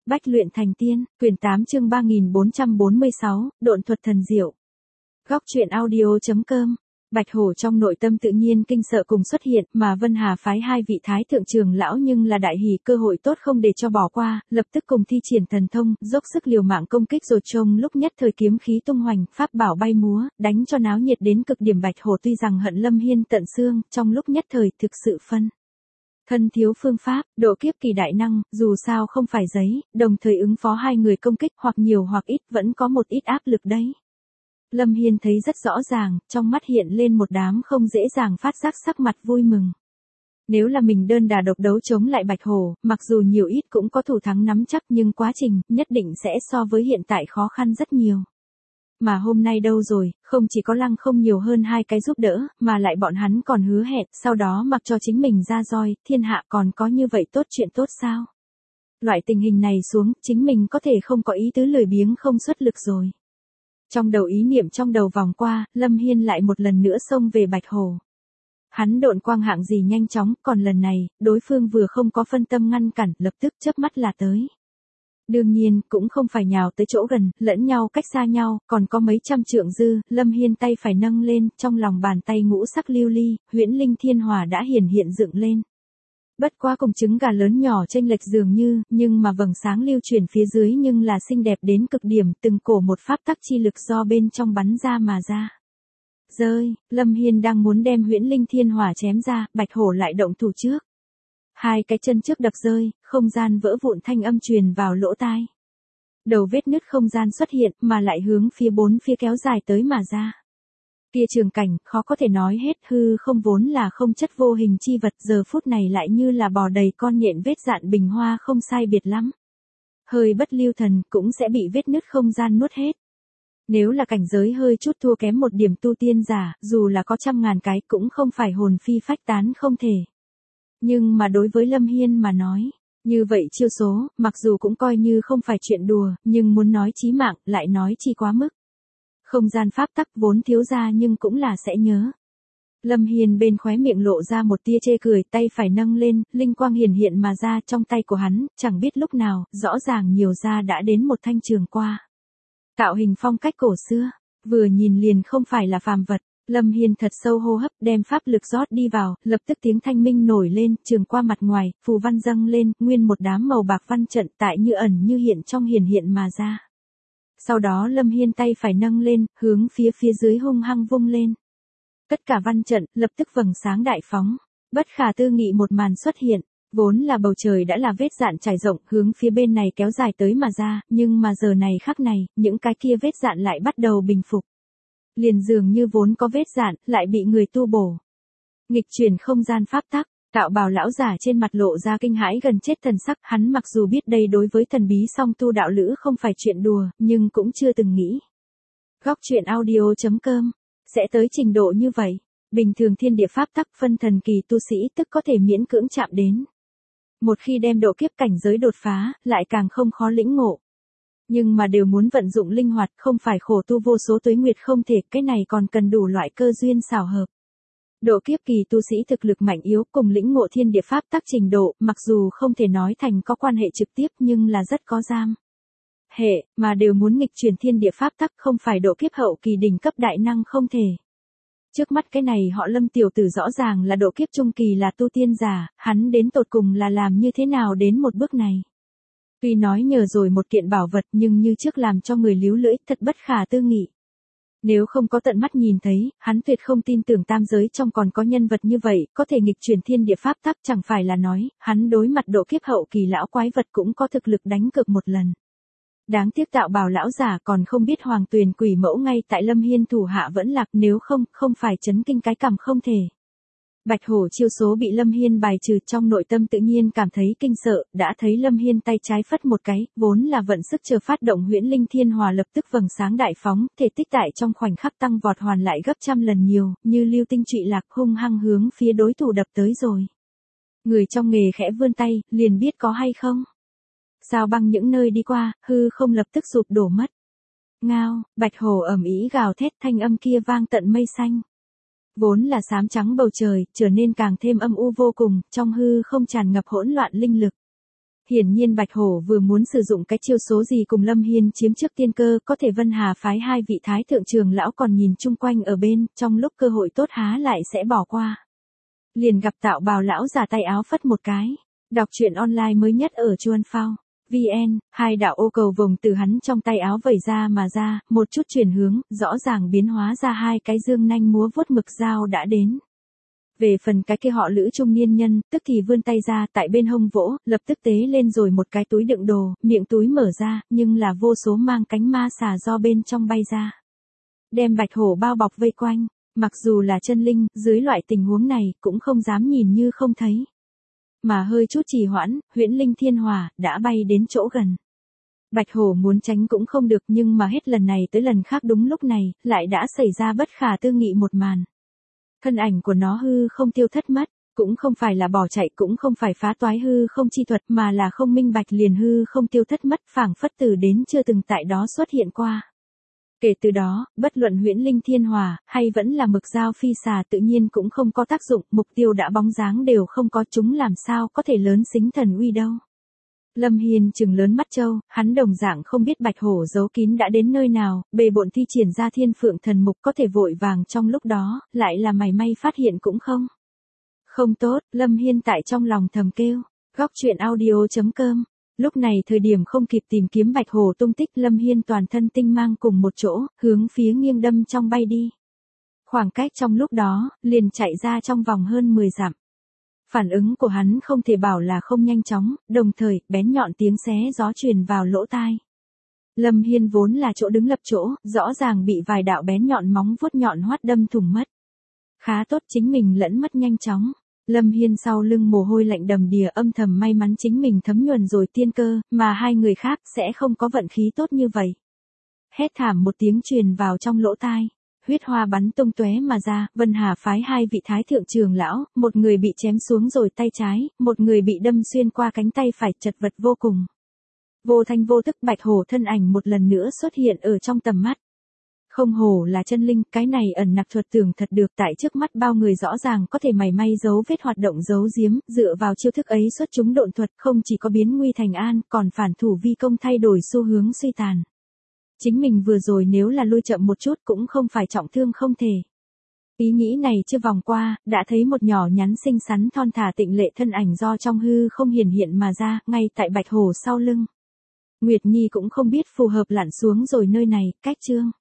Bách luyện thành tiên, quyển 8 chương 3446, độn thuật thần diệu. Góc truyện audio.com. Bạch Hổ trong nội tâm tự nhiên kinh sợ cùng xuất hiện, mà Vân Hà phái hai vị thái thượng trưởng lão nhưng là đại hỉ cơ hội tốt không để cho bỏ qua, lập tức cùng thi triển thần thông, dốc sức liều mạng công kích rồi trông lúc nhất thời kiếm khí tung hoành, pháp bảo bay múa, đánh cho náo nhiệt đến cực điểm. Bạch Hổ tuy rằng hận Lâm Hiên tận xương, trong lúc nhất thời thực sự phân thân thiếu phương pháp, độ kiếp kỳ đại năng, dù sao không phải giấy, đồng thời ứng phó hai người công kích hoặc nhiều hoặc ít vẫn có một ít áp lực đấy. Lâm Hiên thấy rất rõ ràng, trong mắt hiện lên một đám không dễ dàng phát giác sắc mặt vui mừng. Nếu là mình đơn đà độc đấu chống lại Bạch Hổ, mặc dù nhiều ít cũng có thủ thắng nắm chắc nhưng quá trình nhất định sẽ so với hiện tại khó khăn rất nhiều. Mà hôm nay đâu rồi, không chỉ có Lăng Không nhiều hơn hai cái giúp đỡ, mà lại bọn hắn còn hứa hẹn, sau đó mặc cho chính mình ra roi, thiên hạ còn có như vậy tốt chuyện tốt sao? Loại tình hình này xuống, chính mình có thể không có ý tứ lười biếng không xuất lực rồi. Trong đầu ý niệm trong đầu vòng qua, Lâm Hiên lại một lần nữa xông về Bạch Hổ. Hắn độn quang hạng gì nhanh chóng, còn lần này, đối phương vừa không có phân tâm ngăn cản, lập tức chớp mắt là tới. Đương nhiên, cũng không phải nhào tới chỗ gần, lẫn nhau cách xa nhau, còn có mấy trăm trượng dư, Lâm Hiên tay phải nâng lên, trong lòng bàn tay ngũ sắc lưu ly, huyễn linh thiên hỏa đã hiện dựng lên. Bất quá cùng trứng gà lớn nhỏ chênh lệch dường như, nhưng mà vầng sáng lưu chuyển phía dưới nhưng là xinh đẹp đến cực điểm, từng cổ một pháp tắc chi lực do bên trong bắn ra mà ra. Rơi, Lâm Hiên đang muốn đem huyễn linh thiên hỏa chém ra, Bạch Hổ lại động thủ trước. Hai cái chân trước đập rơi, không gian vỡ vụn thanh âm truyền vào lỗ tai. Đầu vết nứt không gian xuất hiện mà lại hướng phía bốn phía kéo dài tới mà ra. Kia trường cảnh, khó có thể nói hết, hư không vốn là không chất vô hình chi vật, giờ phút này lại như là bò đầy con nhện vết dạn bình hoa không sai biệt lắm. Hơi bất lưu thần cũng sẽ bị vết nứt không gian nuốt hết. Nếu là cảnh giới hơi chút thua kém một điểm tu tiên giả, dù là có trăm ngàn cái cũng không phải hồn phi phách tán không thể. Nhưng mà đối với Lâm Hiên mà nói, như vậy chiêu số, mặc dù cũng coi như không phải chuyện đùa, nhưng muốn nói chí mạng, lại nói chi quá mức. Không gian pháp tắc vốn thiếu ra nhưng cũng là sẽ nhớ. Lâm Hiên bên khóe miệng lộ ra một tia chê cười, tay phải nâng lên, linh quang hiện mà ra trong tay của hắn, chẳng biết lúc nào, rõ ràng nhiều ra đã đến một thanh trường qua. Tạo hình phong cách cổ xưa, vừa nhìn liền không phải là phàm vật. Lâm Hiên thật sâu hô hấp, đem pháp lực rót đi vào, lập tức tiếng thanh minh nổi lên, trường qua mặt ngoài, phù văn dâng lên, nguyên một đám màu bạc văn trận tại như ẩn như hiện trong hiện mà ra. Sau đó Lâm Hiên tay phải nâng lên, hướng phía dưới hung hăng vung lên. Tất cả văn trận, lập tức vầng sáng đại phóng. Bất khả tư nghị một màn xuất hiện, vốn là bầu trời đã là vết dạn trải rộng, hướng phía bên này kéo dài tới mà ra, nhưng mà giờ này khắc này, những cái kia vết dạn lại bắt đầu bình phục. Liền dường như vốn có vết dạn, lại bị người tu bổ. Nghịch chuyển không gian pháp tắc, Tạo Bào lão giả trên mặt lộ ra kinh hãi gần chết thần sắc, hắn mặc dù biết đây đối với thần bí song tu đạo lữ không phải chuyện đùa, nhưng cũng chưa từng nghĩ. Góc truyện audio.com, sẽ tới trình độ như vậy, bình thường thiên địa pháp tắc phân thần kỳ tu sĩ tức có thể miễn cưỡng chạm đến. Một khi đem độ kiếp cảnh giới đột phá, lại càng không khó lĩnh ngộ. Nhưng mà đều muốn vận dụng linh hoạt, không phải khổ tu vô số tuế nguyệt không thể, cái này còn cần đủ loại cơ duyên xảo hợp. Độ kiếp kỳ tu sĩ thực lực mạnh yếu cùng lĩnh ngộ thiên địa pháp tắc trình độ, mặc dù không thể nói thành có quan hệ trực tiếp nhưng là rất có giam hệ, mà đều muốn nghịch chuyển thiên địa pháp tắc, không phải độ kiếp hậu kỳ đỉnh cấp đại năng không thể. Trước mắt cái này họ Lâm tiểu tử rõ ràng là độ kiếp trung kỳ là tu tiên giả, hắn đến tột cùng là làm như thế nào đến một bước này. Tuy nói nhờ rồi một kiện bảo vật nhưng như trước làm cho người líu lưỡi, thật bất khả tư nghị. Nếu không có tận mắt nhìn thấy, hắn tuyệt không tin tưởng tam giới trong còn có nhân vật như vậy, có thể nghịch chuyển thiên địa pháp tắc, chẳng phải là nói, hắn đối mặt độ kiếp hậu kỳ lão quái vật cũng có thực lực đánh cược một lần. Đáng tiếc Tạo Bào lão giả còn không biết Hoàng Tuyền quỷ mẫu ngay tại Lâm Hiên thủ hạ vẫn lạc, nếu không phải chấn kinh cái cằm không thể. Bạch Hổ chiêu số bị Lâm Hiên bài trừ, trong nội tâm tự nhiên cảm thấy kinh sợ, đã thấy Lâm Hiên tay trái phất một cái, vốn là vận sức chờ phát động huyễn linh thiên hòa lập tức vầng sáng đại phóng, thể tích tại trong khoảnh khắc tăng vọt hoàn lại gấp trăm lần nhiều, như lưu tinh trụy lạc hung hăng hướng phía đối thủ đập tới rồi. Người trong nghề khẽ vươn tay, liền biết có hay không. Sao băng những nơi đi qua, hư không lập tức sụp đổ mất. Ngao, Bạch Hổ ầm ĩ gào thét, thanh âm kia vang tận mây xanh. Vốn là xám trắng bầu trời, trở nên càng thêm âm u vô cùng, trong hư không tràn ngập hỗn loạn linh lực. Hiển nhiên Bạch Hổ vừa muốn sử dụng cái chiêu số gì cùng Lâm Hiên chiếm trước tiên cơ, có thể Vân Hà phái hai vị thái thượng trưởng lão còn nhìn chung quanh ở bên, trong lúc cơ hội tốt há lại sẽ bỏ qua. Liền gặp Tạo Bào lão giả tay áo phất một cái. Đọc truyện online mới nhất ở Chuan Phao. VN, hai đạo ô cầu vồng từ hắn trong tay áo vẩy ra mà ra, một chút chuyển hướng, rõ ràng biến hóa ra hai cái dương nanh múa vuốt mực dao đã đến. Về phần cái kia họ Lữ trung niên nhân, tức thì vươn tay ra tại bên hông vỗ, lập tức tế lên rồi một cái túi đựng đồ, miệng túi mở ra, nhưng là vô số mang cánh ma xà do bên trong bay ra. Đem Bạch Hổ bao bọc vây quanh, mặc dù là chân linh, dưới loại tình huống này, cũng không dám nhìn như không thấy. Mà hơi chút trì hoãn, huyễn linh thiên hỏa, đã bay đến chỗ gần. Bạch Hổ muốn tránh cũng không được nhưng mà hết lần này tới lần khác đúng lúc này, lại đã xảy ra bất khả tư nghị một màn. Thân ảnh của nó hư không tiêu thất mất, cũng không phải là bỏ chạy cũng không phải phá toái hư không chi thuật mà là không minh bạch liền hư không tiêu thất mất phảng phất từ đến chưa từng tại đó xuất hiện qua. Kể từ đó, bất luận huyễn linh thiên hỏa, hay vẫn là mực dao phi xà tự nhiên cũng không có tác dụng, mục tiêu đã bóng dáng đều không có chúng làm sao có thể lớn xính thần uy đâu. Lâm Hiên trừng lớn mắt trâu, hắn đồng dạng không biết Bạch Hổ giấu kín đã đến nơi nào, bề bộn thi triển ra thiên phượng thần mục có thể vội vàng trong lúc đó, lại là mày may phát hiện cũng không. Không tốt, Lâm Hiên tại trong lòng thầm kêu, góc truyện audio.com. Lúc này thời điểm không kịp tìm kiếm Bạch Hổ tung tích Lâm Hiên toàn thân tinh mang cùng một chỗ, hướng phía nghiêng đâm trong bay đi. Khoảng cách trong lúc đó, liền chạy ra trong vòng hơn 10 dặm. Phản ứng của hắn không thể bảo là không nhanh chóng, đồng thời, bén nhọn tiếng xé gió truyền vào lỗ tai. Lâm Hiên vốn là chỗ đứng lập chỗ, rõ ràng bị vài đạo bén nhọn móng vuốt nhọn hoắt đâm thủng mất. Khá tốt chính mình lẫn mất nhanh chóng. Lâm Hiên sau lưng mồ hôi lạnh đầm đìa âm thầm may mắn chính mình thấm nhuần rồi tiên cơ, mà hai người khác sẽ không có vận khí tốt như vậy. Hét thảm một tiếng truyền vào trong lỗ tai. Huyết hoa bắn tung tóe mà ra, Vân Hà phái hai vị thái thượng trưởng lão, một người bị chém xuống rồi tay trái, một người bị đâm xuyên qua cánh tay phải chật vật vô cùng. Vô thanh vô tức Bạch Hổ thân ảnh một lần nữa xuất hiện ở trong tầm mắt. Không hổ là chân linh, cái này ẩn nặc thuật tưởng thật được tại trước mắt bao người rõ ràng có thể mảy may giấu vết hoạt động giấu giếm, dựa vào chiêu thức ấy xuất chúng độn thuật không chỉ có biến nguy thành an, còn phản thủ vi công thay đổi xu hướng suy tàn. Chính mình vừa rồi nếu là lui chậm một chút cũng không phải trọng thương không thể. Ý nghĩ này chưa vòng qua, đã thấy một nhỏ nhắn xinh xắn thon thả tịnh lệ thân ảnh do trong hư không hiển hiện mà ra, ngay tại Bạch Hổ sau lưng. Nguyệt Nhi cũng không biết phù hợp lặn xuống rồi nơi này, cách chương.